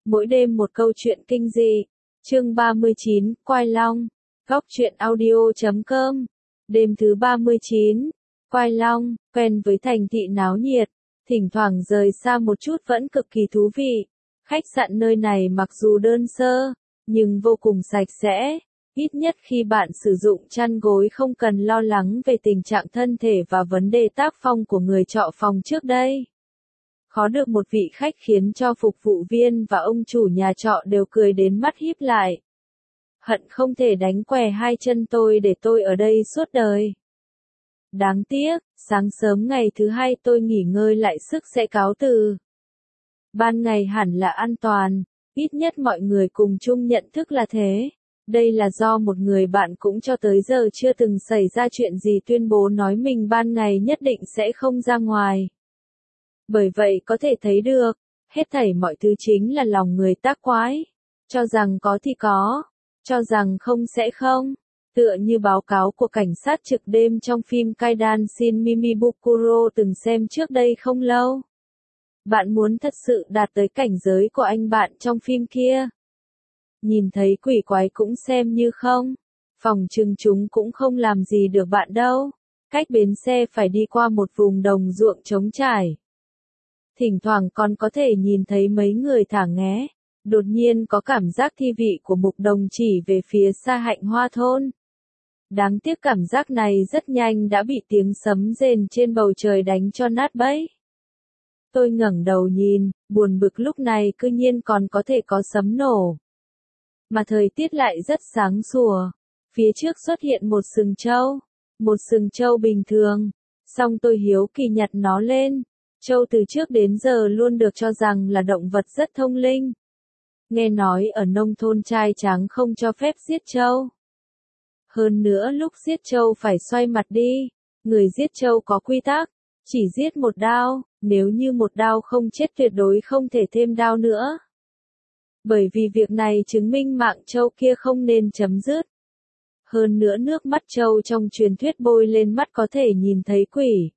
Mỗi đêm một câu chuyện kinh dị. Chương 39, Quai Long. Góc truyện audio.com. Đêm thứ 39. Quai Long, quen với thành thị náo nhiệt, thỉnh thoảng rời xa một chút vẫn cực kỳ thú vị. Khách sạn nơi này mặc dù đơn sơ, nhưng vô cùng sạch sẽ. Ít nhất khi bạn sử dụng chăn gối không cần lo lắng về tình trạng thân thể và vấn đề tác phong của người trọ phòng trước đây. Khó được một vị khách khiến cho phục vụ viên và ông chủ nhà trọ đều cười đến mắt híp lại. Hận không thể đánh què hai chân tôi để tôi ở đây suốt đời. Đáng tiếc, sáng sớm ngày thứ hai tôi nghỉ ngơi lại sức sẽ cáo từ. Ban ngày hẳn là an toàn, ít nhất mọi người cùng chung nhận thức là thế. Đây là do một người bạn cũng cho tới giờ chưa từng xảy ra chuyện gì tuyên bố nói mình ban ngày nhất định sẽ không ra ngoài. Bởi vậy có thể thấy được, hết thảy mọi thứ chính là lòng người tác quái. Cho rằng có thì có, cho rằng không sẽ không. Tựa như báo cáo của cảnh sát trực đêm trong phim Kaidan Shin Mimibukuro từng xem trước đây không lâu. Bạn muốn thật sự đạt tới cảnh giới của anh bạn trong phim kia. Nhìn thấy quỷ quái cũng xem như không. Phòng trừng chúng cũng không làm gì được bạn đâu. Cách bến xe phải đi qua một vùng đồng ruộng trống trải. Thỉnh thoảng còn có thể nhìn thấy mấy người thả nghé. Đột nhiên có cảm giác thi vị của mục đồng chỉ về phía xa Hạnh Hoa thôn. Đáng tiếc cảm giác này rất nhanh đã bị tiếng sấm rền trên bầu trời đánh cho nát bấy. Tôi ngẩng đầu nhìn, buồn bực lúc này cư nhiên còn có thể có sấm nổ. Mà thời tiết lại rất sáng sủa. Phía trước xuất hiện một sừng trâu. Một sừng trâu bình thường. Xong tôi hiếu kỳ nhặt nó lên. Trâu từ trước đến giờ luôn được cho rằng là động vật rất thông linh. Nghe nói ở nông thôn trai tráng không cho phép giết trâu. Hơn nữa lúc giết trâu phải xoay mặt đi. Người giết trâu có quy tắc. Chỉ giết một đao, nếu như một đao không chết tuyệt đối không thể thêm đao nữa. Bởi vì việc này chứng minh mạng trâu kia không nên chấm dứt. Hơn nữa nước mắt trâu trong truyền thuyết bôi lên mắt có thể nhìn thấy quỷ.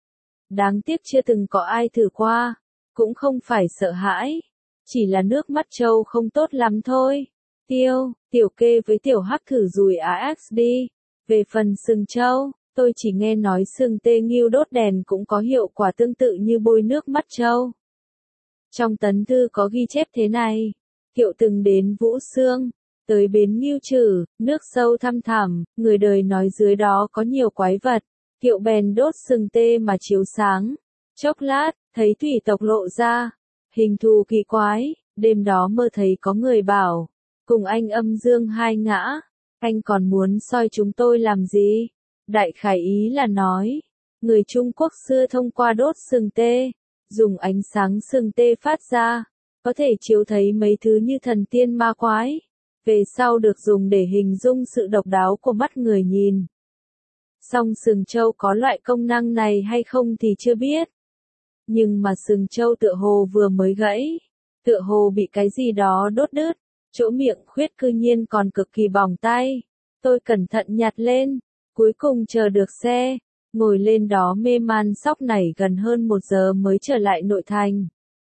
Đáng tiếc chưa từng có ai thử qua, cũng không phải sợ hãi. Chỉ là nước mắt trâu không tốt lắm thôi. Tiểu kê với tiểu hắc thử dùi AX đi. Về phần sừng trâu, tôi chỉ nghe nói sừng tê nghiêu đốt đèn cũng có hiệu quả tương tự như bôi nước mắt trâu. Trong tấn thư có ghi chép thế này. Kiệu từng đến Vũ Xương, tới bến Ngưu Trử, nước sâu thăm thẳm, người đời nói dưới đó có nhiều quái vật. Kiệu bèn đốt sừng tê mà chiếu sáng. Chốc lát, thấy thủy tộc lộ ra. Hình thù kỳ quái, đêm đó mơ thấy có người bảo. Cùng anh âm dương hai ngã. Anh còn muốn soi chúng tôi làm gì? Đại khái ý là nói. Người Trung Quốc xưa thông qua đốt sừng tê. Dùng ánh sáng sừng tê phát ra. Có thể chiếu thấy mấy thứ như thần tiên ma quái. Về sau được dùng để hình dung sự độc đáo của mắt người nhìn. Song sừng trâu có loại công năng này hay không thì chưa biết. Nhưng mà sừng trâu tựa hồ vừa mới gãy. Tựa hồ bị cái gì đó đốt đứt. Chỗ miệng khuyết cư nhiên còn cực kỳ bỏng tay. Tôi cẩn thận nhặt lên. Cuối cùng chờ được xe. Ngồi lên đó mê man sóc nảy gần hơn 1 giờ mới trở lại nội thành.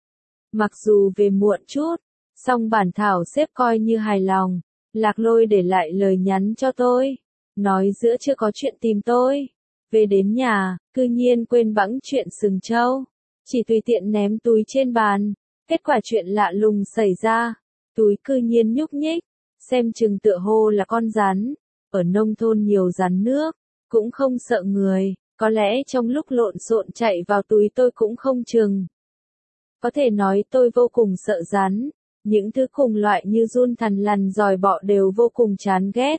Mặc dù về muộn chút, song bản thảo xếp coi như hài lòng. Lạc Lôi để lại lời nhắn cho tôi. Nói giữa chưa có chuyện tìm tôi. Về đến nhà, cư nhiên quên bẵng chuyện sừng trâu. Chỉ tùy tiện ném túi trên bàn. Kết quả chuyện lạ lùng xảy ra. Túi cư nhiên nhúc nhích. Xem chừng tựa hồ là con rắn. Ở nông thôn nhiều rắn nước. Cũng không sợ người. Có lẽ trong lúc lộn xộn chạy vào túi tôi cũng không chừng. Có thể nói tôi vô cùng sợ rắn. Những thứ cùng loại như giun thằn lằn giòi bọ đều vô cùng chán ghét.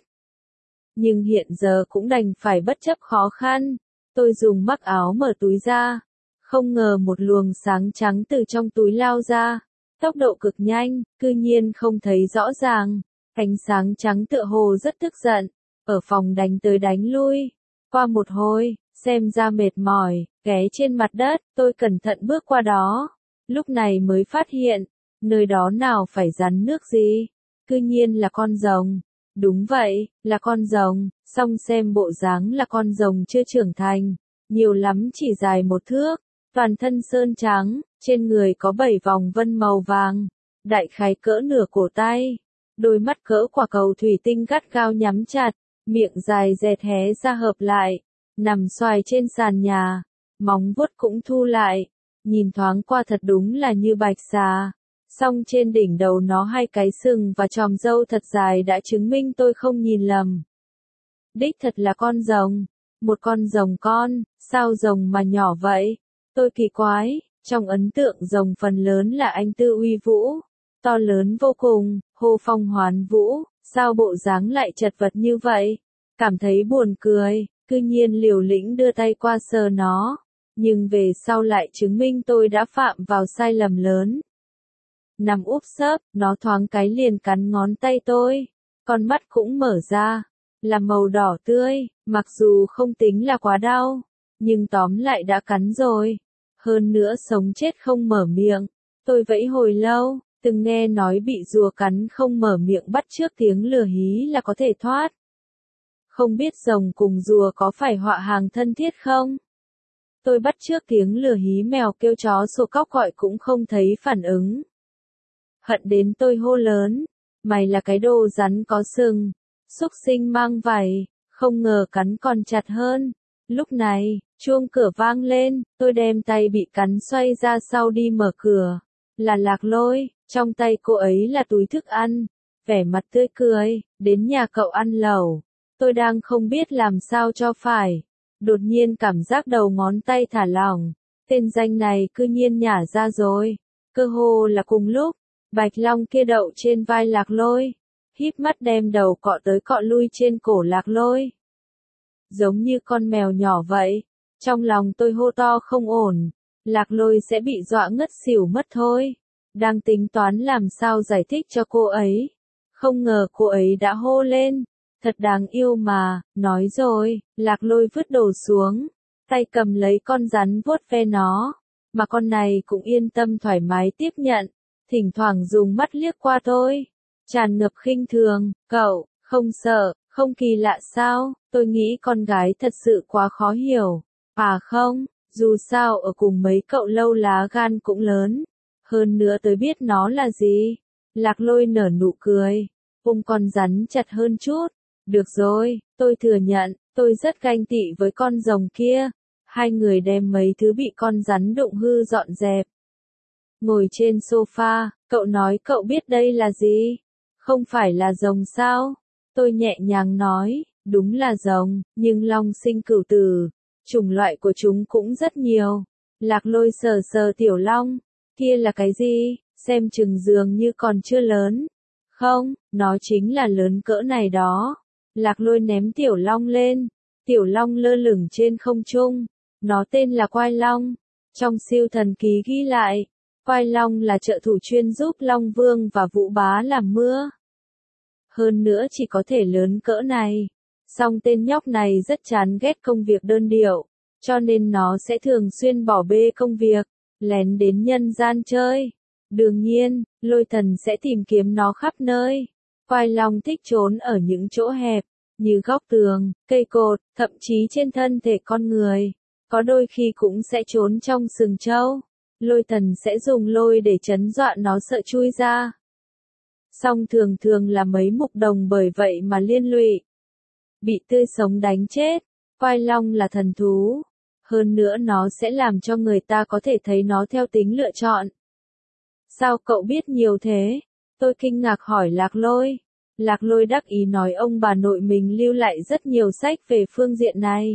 Nhưng hiện giờ cũng đành phải bất chấp khó khăn. Tôi dùng mắc áo mở túi ra. Không ngờ một luồng sáng trắng từ trong túi lao ra. Tốc độ cực nhanh, cư nhiên không thấy rõ ràng. Ánh sáng trắng tựa hồ rất tức giận. Ở phòng đánh tới đánh lui. Qua một hồi, xem ra mệt mỏi, ghé trên mặt đất, tôi cẩn thận bước qua đó. Lúc này mới phát hiện, nơi đó nào phải rắn nước gì. Cư nhiên là con rồng. Đúng vậy, là con rồng, song xem bộ dáng là con rồng chưa trưởng thành. Nhiều lắm chỉ dài 1 thước, toàn thân sơn trắng, trên người có 7 vòng vân màu vàng. đại khái cỡ nửa cổ tay, đôi mắt cỡ quả cầu thủy tinh gắt gao nhắm chặt, miệng dài dẹt hé ra hợp lại, nằm xoài trên sàn nhà, móng vuốt cũng thu lại, nhìn thoáng qua thật đúng là như bạch xà. Song trên đỉnh đầu nó hai cái sừng và chòm râu thật dài đã chứng minh tôi không nhìn lầm. Đích thật là con rồng, một con rồng con, sao rồng mà nhỏ vậy? Tôi kỳ quái, trong ấn tượng rồng phần lớn là anh tư uy vũ, to lớn vô cùng, hô phong hoán vũ, sao bộ dáng lại chật vật như vậy? Cảm thấy buồn cười, cư nhiên liều lĩnh đưa tay qua sờ nó, nhưng về sau lại chứng minh tôi đã phạm vào sai lầm lớn. Nằm úp sấp, nó thoáng cái liền cắn ngón tay tôi, con mắt cũng mở ra, là màu đỏ tươi, mặc dù không tính là quá đau, nhưng tóm lại đã cắn rồi. Hơn nữa sống chết không mở miệng, tôi vẫy hồi lâu, từng nghe nói bị rùa cắn không mở miệng bắt chước tiếng lừa hí là có thể thoát. Không biết rồng cùng rùa có phải họa hàng thân thiết không? Tôi bắt chước tiếng lừa hí mèo kêu chó sủa cóc gọi cũng không thấy phản ứng. Hận đến tôi hô lớn, mày là cái đồ rắn có sừng, xúc sinh mang vảy, không ngờ cắn còn chặt hơn. Lúc này, chuông cửa vang lên, tôi đem tay bị cắn xoay ra sau đi mở cửa. Là Lạc Lôi, trong tay cô ấy là túi thức ăn, vẻ mặt tươi cười, đến nhà cậu ăn lẩu. Tôi đang không biết làm sao cho phải. Đột nhiên cảm giác đầu ngón tay thả lỏng, tên danh này cư nhiên nhả ra rồi. Cơ hồ là cùng lúc, Bạch Long kia đậu trên vai Lạc Lôi, híp mắt đem đầu cọ tới cọ lui trên cổ Lạc Lôi. Giống như con mèo nhỏ vậy, trong lòng tôi hô to không ổn, Lạc Lôi sẽ bị dọa ngất xỉu mất thôi. Đang tính toán làm sao giải thích cho cô ấy, không ngờ cô ấy đã hô lên, thật đáng yêu mà, nói rồi, Lạc Lôi vứt đồ xuống, tay cầm lấy con rắn vuốt ve nó, mà con này cũng yên tâm thoải mái tiếp nhận, thỉnh thoảng dùng mắt liếc qua tôi, tràn ngập khinh thường, cậu, không sợ, không kỳ lạ sao, tôi nghĩ con gái thật sự quá khó hiểu, à không, dù sao ở cùng mấy cậu lâu lá gan cũng lớn, hơn nữa tôi biết nó là gì. Lạc Lôi nở nụ cười, ôm con rắn chặt hơn chút, được rồi, tôi thừa nhận, tôi rất ganh tị với con rồng kia. Hai người đem mấy thứ bị con rắn đụng hư dọn dẹp. Ngồi trên sofa, cậu nói cậu biết đây là gì? Không phải là rồng sao? Tôi nhẹ nhàng nói, đúng là rồng, nhưng long sinh cửu tử, chủng loại của chúng cũng rất nhiều. Lạc Lôi sờ sờ tiểu long, kia là cái gì? Xem chừng dường như còn chưa lớn. Không, nó chính là lớn cỡ này đó. Lạc Lôi ném tiểu long lên, tiểu long lơ lửng trên không trung. Nó tên là Quai Long. Trong siêu thần ký ghi lại, Quai Long là trợ thủ chuyên giúp Long Vương và Vũ Bá làm mưa. Hơn nữa chỉ có thể lớn cỡ này. Song tên nhóc này rất chán ghét công việc đơn điệu, cho nên nó sẽ thường xuyên bỏ bê công việc, lén đến nhân gian chơi. Đương nhiên, Lôi Thần sẽ tìm kiếm nó khắp nơi. Quai Long thích trốn ở những chỗ hẹp, như góc tường, cây cột, thậm chí trên thân thể con người. Có đôi khi cũng sẽ trốn trong sừng trâu. Lôi Thần sẽ dùng lôi để trấn dọa nó sợ chui ra. Song thường thường là mấy mục đồng bởi vậy mà liên lụy. Bị tươi sống đánh chết. Quai Long là thần thú. Hơn nữa nó sẽ làm cho người ta có thể thấy nó theo tính lựa chọn. Sao cậu biết nhiều thế? Tôi kinh ngạc hỏi Lạc Lôi. Lạc Lôi đắc ý nói ông bà nội mình lưu lại rất nhiều sách về phương diện này.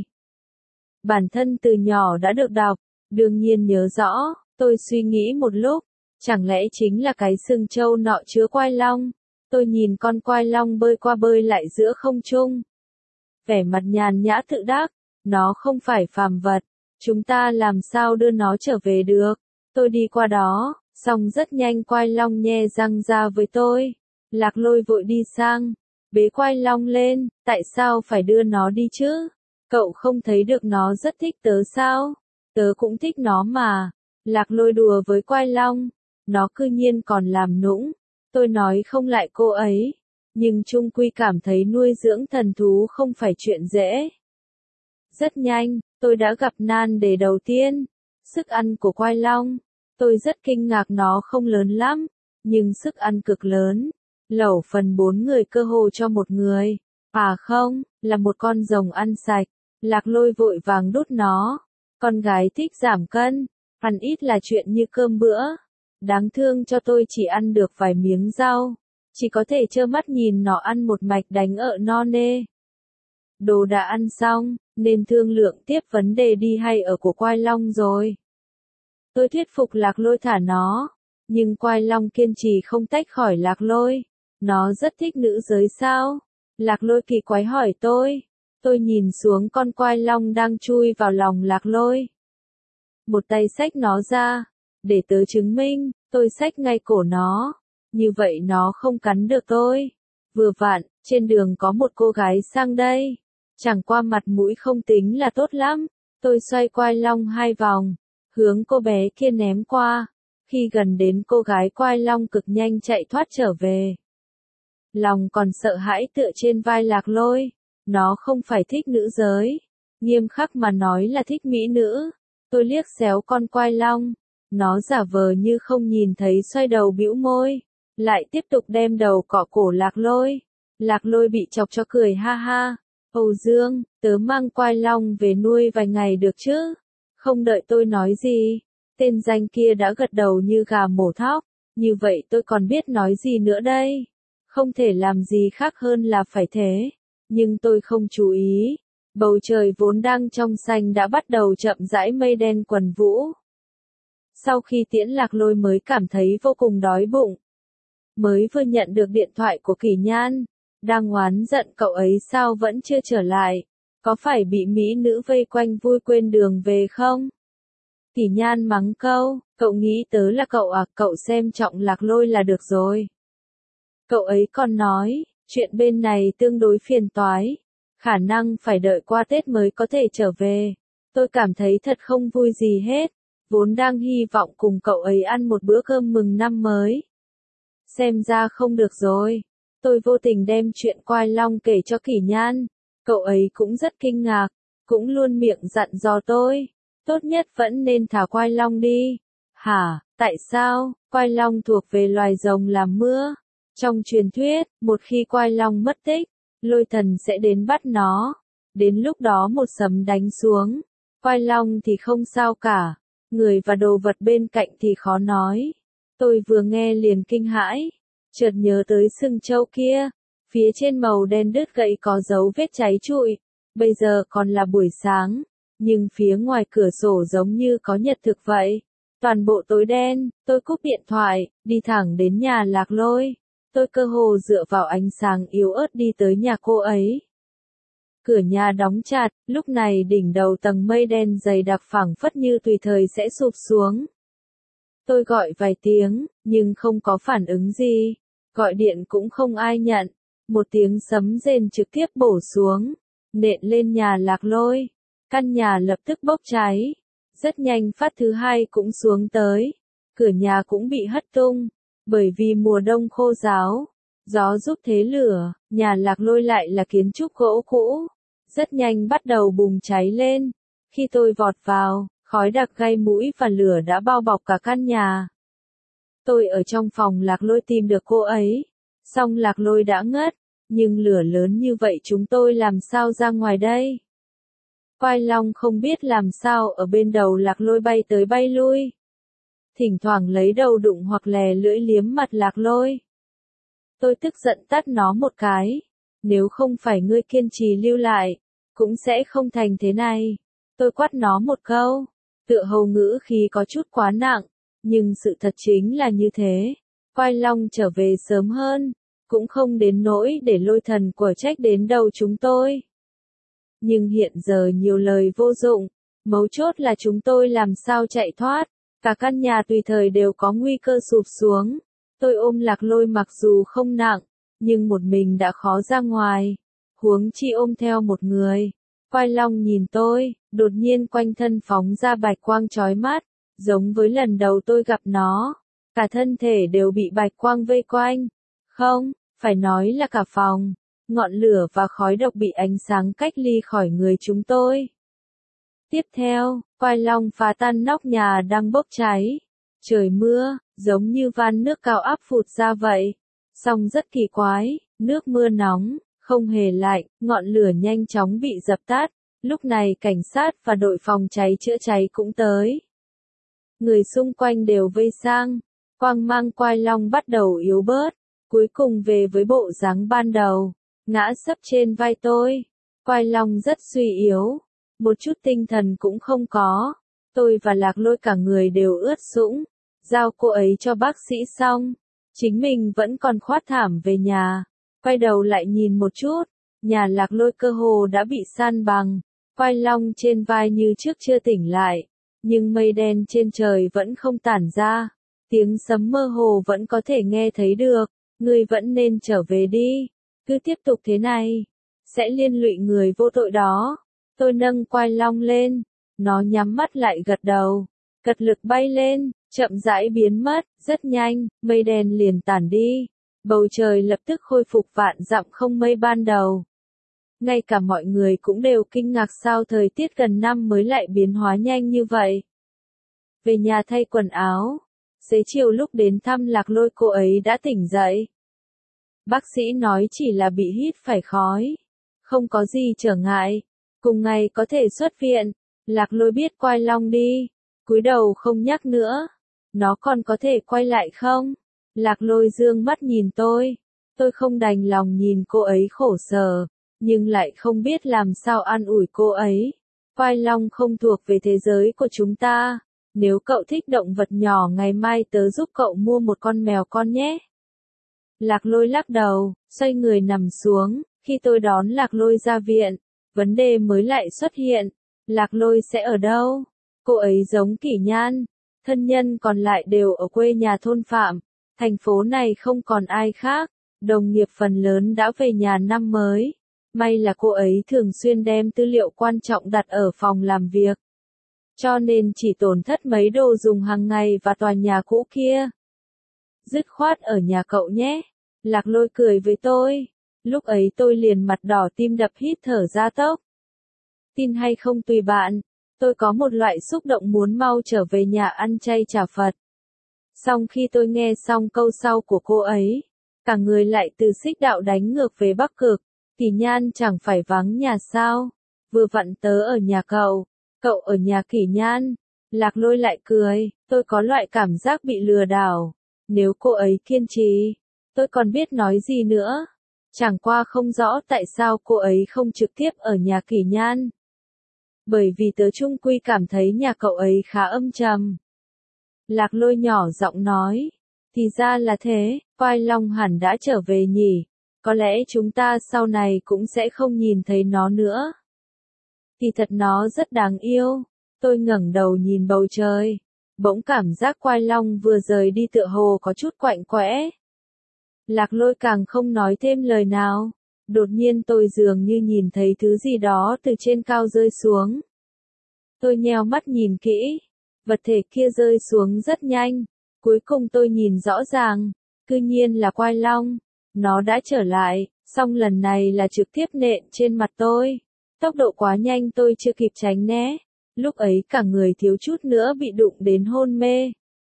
Bản thân từ nhỏ đã được đọc, đương nhiên nhớ rõ. Tôi suy nghĩ một lúc, chẳng lẽ chính là cái sừng trâu nọ chứa Quai Long? Tôi nhìn con Quai Long bơi qua bơi lại giữa không trung. Vẻ mặt nhàn nhã tự đắc, nó không phải phàm vật, chúng ta làm sao đưa nó trở về được? Tôi đi qua đó, xong rất nhanh Quai Long nhe răng ra với tôi. Lạc Lôi vội đi sang, bế Quai Long lên, tại sao phải đưa nó đi chứ? Cậu không thấy được nó rất thích tớ sao? Tớ cũng thích nó mà. Lạc Lôi đùa với Quai Long, nó cư nhiên còn làm nũng. Tôi nói không lại cô ấy, nhưng chung quy cảm thấy nuôi dưỡng thần thú không phải chuyện dễ. Rất nhanh, tôi đã gặp nan đề đầu tiên, sức ăn của Quai Long. Tôi rất kinh ngạc nó không lớn lắm, nhưng sức ăn cực lớn. Lẩu phần 4 người cơ hồ cho một người. À không, là một con rồng ăn sạch. Lạc Lôi vội vàng đút nó. Con gái thích giảm cân, ăn ít là chuyện như cơm bữa. Đáng thương cho tôi chỉ ăn được vài miếng rau. Chỉ có thể trơ mắt nhìn nó ăn một mạch đánh ợ no nê. Đồ đã ăn xong, nên thương lượng tiếp vấn đề đi hay ở của Quai Long rồi. Tôi thuyết phục Lạc Lôi thả nó, nhưng Quai Long kiên trì không tách khỏi Lạc Lôi. Nó rất thích nữ giới sao? Lạc Lôi kỳ quái hỏi tôi. Tôi nhìn xuống con Quai Long đang chui vào lòng Lạc Lôi. Một tay xách nó ra, để tớ chứng minh, tôi xách ngay cổ nó. Như vậy nó không cắn được tôi. Vừa vặn, trên đường có một cô gái sang đây. Chẳng qua mặt mũi không tính là tốt lắm. Tôi xoay Quai Long 2 vòng, hướng cô bé kia ném qua. Khi gần đến cô gái Quai Long cực nhanh chạy thoát trở về. Lòng còn sợ hãi tựa trên vai Lạc Lôi. Nó không phải thích nữ giới. Nghiêm khắc mà nói là thích mỹ nữ. Tôi liếc xéo con Quai Long. Nó giả vờ như không nhìn thấy xoay đầu bĩu môi. Lại tiếp tục đem đầu cọ cổ Lạc Lôi. Lạc Lôi bị chọc cho cười ha ha. Âu Dương, tớ mang Quai Long về nuôi vài ngày được chứ? Không đợi tôi nói gì. Tên danh kia đã gật đầu như gà mổ thóc. Như vậy tôi còn biết nói gì nữa đây? Không thể làm gì khác hơn là phải thế. Nhưng tôi không chú ý. Bầu trời vốn đang trong xanh đã bắt đầu chậm rãi mây đen quần vũ. Sau khi tiễn Lạc Lôi mới cảm thấy vô cùng đói bụng. Mới vừa nhận được điện thoại của Kỷ Nhan. Đang oán giận cậu ấy sao vẫn chưa trở lại. Có phải bị mỹ nữ vây quanh vui quên đường về không? Kỷ Nhan mắng câu, cậu nghĩ tớ là cậu à, cậu xem trọng Lạc Lôi là được rồi. Cậu ấy còn nói, chuyện bên này tương đối phiền toái. Khả năng phải đợi qua Tết mới có thể trở về. Tôi cảm thấy thật không vui gì hết. Vốn đang hy vọng cùng cậu ấy ăn một bữa cơm mừng năm mới. Xem ra không được rồi. Tôi vô tình đem chuyện Quai Long kể cho Kỷ Nhan. Cậu ấy cũng rất kinh ngạc. Cũng luôn miệng dặn dò tôi. Tốt nhất vẫn nên thả Quai Long đi. Hả, tại sao? Quai Long thuộc về loài rồng làm mưa. Trong truyền thuyết, một khi Quai Long mất tích, Lôi Thần sẽ đến bắt nó. Đến lúc đó một sấm đánh xuống. Quai Long thì không sao cả. Người và đồ vật bên cạnh thì khó nói. Tôi vừa nghe liền kinh hãi. Chợt nhớ tới sừng trâu kia. Phía trên màu đen đứt gãy có dấu vết cháy trụi. Bây giờ còn là buổi sáng. Nhưng phía ngoài cửa sổ giống như có nhật thực vậy. Toàn bộ tối đen, tôi cúp điện thoại, đi thẳng đến nhà Lạc Lôi. Tôi cơ hồ dựa vào ánh sáng yếu ớt đi tới nhà cô ấy. Cửa nhà đóng chặt, lúc này đỉnh đầu tầng mây đen dày đặc phảng phất như tùy thời sẽ sụp xuống. Tôi gọi vài tiếng, nhưng không có phản ứng gì. Gọi điện cũng không ai nhận. Một tiếng sấm rền trực tiếp bổ xuống, nện lên nhà Lạc Lôi. Căn nhà lập tức bốc cháy. Rất nhanh phát thứ hai cũng xuống tới. Cửa nhà cũng bị hất tung. Bởi vì mùa đông khô ráo. Gió giúp thế lửa, nhà Lạc Lôi lại là kiến trúc gỗ cũ. Rất nhanh bắt đầu bùng cháy lên. Khi tôi vọt vào, khói đặc gây mũi và lửa đã bao bọc cả căn nhà. Tôi ở trong phòng Lạc Lôi tìm được cô ấy. Xong Lạc Lôi đã ngất. Nhưng lửa lớn như vậy chúng tôi làm sao ra ngoài đây? Quai Long không biết làm sao ở bên đầu Lạc Lôi bay tới bay lui. Thỉnh thoảng lấy đầu đụng hoặc lè lưỡi liếm mặt Lạc Lôi. Tôi tức giận tát nó một cái. Nếu không phải ngươi kiên trì lưu lại, cũng sẽ không thành thế này. Tôi quát nó một câu. Tựa hồ ngữ khí có chút quá nặng. Nhưng sự thật chính là như thế. Quai Long trở về sớm hơn. Cũng không đến nỗi để Lôi Thần quở trách đến đầu chúng tôi. Nhưng hiện giờ nhiều lời vô dụng. Mấu chốt là chúng tôi làm sao chạy thoát. Cả căn nhà tùy thời đều có nguy cơ sụp xuống. Tôi ôm Lạc Lôi mặc dù không nặng, nhưng một mình đã khó ra ngoài. Huống chi ôm theo một người. Quai Long nhìn tôi, đột nhiên quanh thân phóng ra bạch quang chói mắt, giống với lần đầu tôi gặp nó. Cả thân thể đều bị bạch quang vây quanh. Không, phải nói là cả phòng. Ngọn lửa và khói độc bị ánh sáng cách ly khỏi người chúng tôi. Tiếp theo, Quai Long phá tan nóc nhà đang bốc cháy. Trời mưa, giống như van nước cao áp phụt ra vậy. Song rất kỳ quái, nước mưa nóng, không hề lạnh, ngọn lửa nhanh chóng bị dập tắt. Lúc này cảnh sát và đội phòng cháy chữa cháy cũng tới. Người xung quanh đều vây sang, quang mang Quai Long bắt đầu yếu bớt, cuối cùng về với bộ dáng ban đầu, ngã sấp trên vai tôi. Quai Long rất suy yếu, một chút tinh thần cũng không có. Tôi và Lạc Lôi cả người đều ướt sũng, giao cô ấy cho bác sĩ xong, chính mình vẫn còn khoát thảm về nhà. Quay đầu lại nhìn một chút, nhà Lạc Lôi cơ hồ đã bị san bằng, Quai Long trên vai như trước chưa tỉnh lại, nhưng mây đen trên trời vẫn không tản ra, tiếng sấm mơ hồ vẫn có thể nghe thấy được. Ngươi vẫn nên trở về đi, cứ tiếp tục thế này, sẽ liên lụy người vô tội đó. Tôi nâng Quai Long lên, nó nhắm mắt lại gật đầu, cật lực bay lên, chậm rãi biến mất, rất nhanh, mây đen liền tản đi, bầu trời lập tức khôi phục vạn dặm không mây ban đầu. Ngay cả mọi người cũng đều kinh ngạc sao thời tiết gần năm mới lại biến hóa nhanh như vậy. Về nhà thay quần áo, xế chiều lúc đến thăm Lạc Lôi cô ấy đã tỉnh dậy. Bác sĩ nói chỉ là bị hít phải khói, không có gì trở ngại, cùng ngày có thể xuất viện. Lạc Lôi biết Quai Long đi, cúi đầu không nhắc nữa. Nó còn có thể quay lại không? Lạc Lôi dương mắt nhìn tôi không đành lòng nhìn cô ấy khổ sở, nhưng lại không biết làm sao an ủi cô ấy. Quai Long không thuộc về thế giới của chúng ta, nếu cậu thích động vật nhỏ ngày mai tớ giúp cậu mua một con mèo con nhé. Lạc Lôi lắc đầu, xoay người nằm xuống. Khi tôi đón Lạc Lôi ra viện, vấn đề mới lại xuất hiện. Lạc Lôi sẽ ở đâu? Cô ấy giống Kỷ Nhan, thân nhân còn lại đều ở quê nhà thôn Phạm. Thành phố này không còn ai khác, đồng nghiệp phần lớn đã về nhà năm mới. May là cô ấy thường xuyên đem tư liệu quan trọng đặt ở phòng làm việc, cho nên chỉ tổn thất mấy đồ dùng hàng ngày và tòa nhà cũ kia. Dứt khoát ở nhà cậu nhé. Lạc Lôi cười với tôi. Lúc ấy tôi liền mặt đỏ tim đập hít thở ra tốc. Tin hay không tùy bạn. Tôi có một loại xúc động muốn mau trở về nhà ăn chay trả Phật. Xong khi tôi nghe xong câu sau của cô ấy, cả người lại từ Xích Đạo đánh ngược về Bắc Cực. Kỷ Nhan chẳng phải vắng nhà sao? Vừa vặn tớ ở nhà cậu ở nhà Kỷ Nhan. Lạc Lôi lại cười, tôi có loại cảm giác bị lừa đảo. Nếu cô ấy kiên trì, tôi còn biết nói gì nữa. Chẳng qua không rõ tại sao cô ấy không trực tiếp ở nhà Kỷ Nhan. Bởi vì tớ chung quy cảm thấy nhà cậu ấy khá âm trầm. Lạc Lôi nhỏ giọng nói, thì ra là thế, Quai Long hẳn đã trở về nhỉ. Có lẽ chúng ta sau này cũng sẽ không nhìn thấy nó nữa. Thì thật nó rất đáng yêu. Tôi ngẩng đầu nhìn bầu trời, bỗng cảm giác Quai Long vừa rời đi tựa hồ có chút quạnh quẽ. Lạc Lôi càng không nói thêm lời nào. Đột nhiên tôi dường như nhìn thấy thứ gì đó từ trên cao rơi xuống. Tôi nheo mắt nhìn kỹ, vật thể kia rơi xuống rất nhanh. Cuối cùng tôi nhìn rõ ràng, cư nhiên là Quai Long. Nó đã trở lại, song lần này là trực tiếp nện trên mặt tôi. Tốc độ quá nhanh tôi chưa kịp tránh né. Lúc ấy cả người thiếu chút nữa bị đụng đến hôn mê.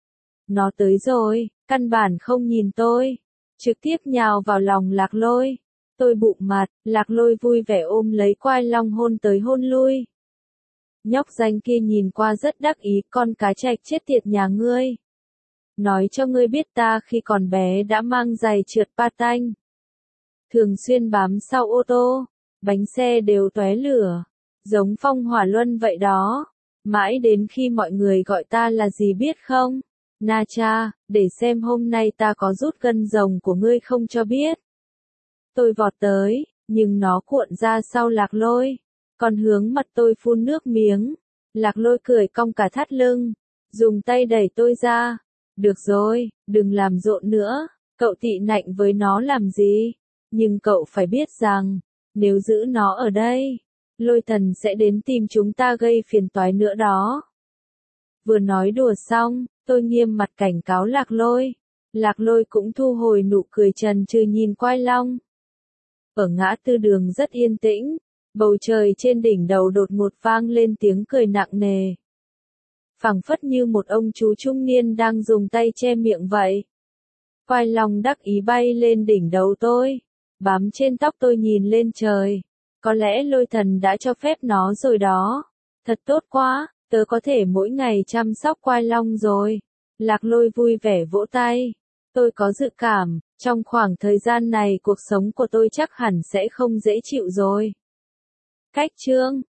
Nó tới rồi, căn bản không nhìn tôi. Trực tiếp nhào vào lòng Lạc Lôi. Tôi bụng mặt, Lạc Lôi vui vẻ ôm lấy Quai Long hôn tới hôn lui. Nhóc danh kia nhìn qua rất đắc ý, con cá trạch chết tiệt nhà ngươi. Nói cho ngươi biết ta khi còn bé đã mang giày trượt patin. Thường xuyên bám sau ô tô, bánh xe đều tóe lửa, giống phong hỏa luân vậy đó. Mãi đến khi mọi người gọi ta là gì biết không? Na cha, để xem hôm nay ta có rút gân rồng của ngươi không cho biết. Tôi vọt tới, nhưng nó cuộn ra sau Lạc Lôi, còn hướng mặt tôi phun nước miếng. Lạc Lôi cười cong cả thắt lưng, dùng tay đẩy tôi ra. Được rồi, đừng làm rộn nữa, cậu tị nạnh với nó làm gì? Nhưng cậu phải biết rằng, nếu giữ nó ở đây, Lôi Thần sẽ đến tìm chúng ta gây phiền toái nữa đó. Vừa nói đùa xong, tôi nghiêm mặt cảnh cáo Lạc Lôi. Lạc Lôi cũng thu hồi nụ cười trần trừ nhìn Quai Long. Ở ngã tư đường rất yên tĩnh, bầu trời trên đỉnh đầu đột ngột vang lên tiếng cười nặng nề. phảng phất như một ông chú trung niên đang dùng tay che miệng vậy. Quai long đắc ý bay lên đỉnh đầu tôi, bám trên tóc tôi nhìn lên trời. Có lẽ lôi thần đã cho phép nó rồi đó. Thật tốt quá, tớ có thể mỗi ngày chăm sóc quai long rồi. Lạc Lôi vui vẻ vỗ tay. Tôi có dự cảm, trong khoảng thời gian này cuộc sống của tôi chắc hẳn sẽ không dễ chịu rồi. Cách chương